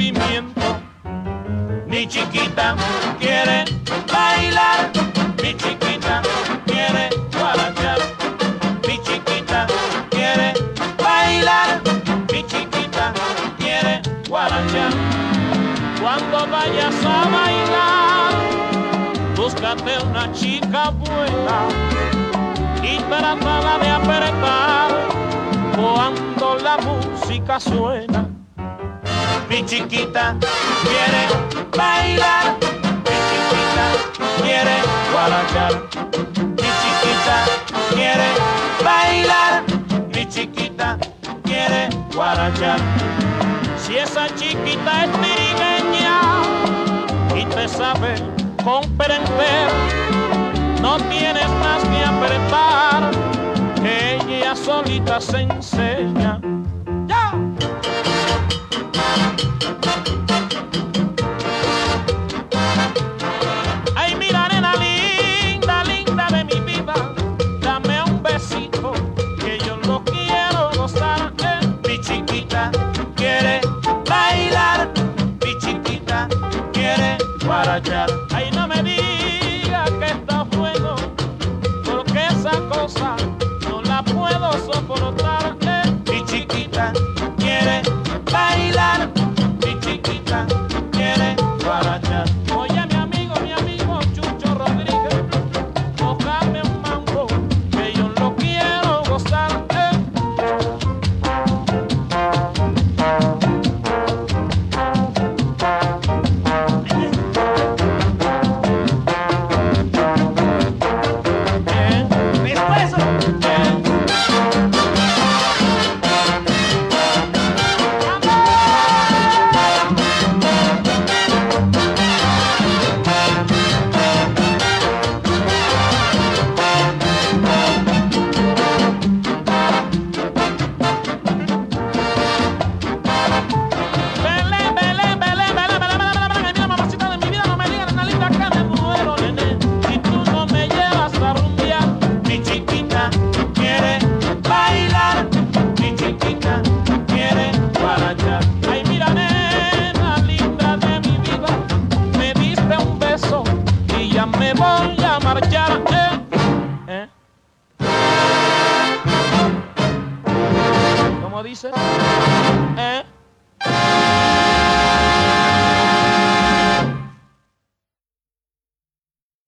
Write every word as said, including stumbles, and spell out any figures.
movimiento. Mi chiquita quiere bailar, mi chiquita quiere guarachar, mi chiquita quiere bailar, mi chiquita quiere guarachar. Cuando vayas a bailar, búscate una chica buena y trátala de apretar cuando la música suena. Mi chiquita quiere bailar, mi chiquita quiere guarachar, mi chiquita quiere bailar, mi chiquita quiere guarachar. Si esa chiquita es trigueña y te sabe comprender, no tienes más que apretar, que ella solita se enseña. ¡Ya! Ay, mira, nena linda, linda de mi vida, dame un besito, que yo lo quiero gozar. Eh. Mi chiquita quiere bailar, mi chiquita quiere guarachar. Ay, no me digas que está bueno, porque esa cosa no la puedo soportar. Eh. Mi chiquita quiere bailar, mi chiquita quiere guarachar. Oye, mi amigo, mi amigo Chucho Rodríguez, tócame un mambo, que yo lo quiero gozar. Eh. Dice, ¿eh?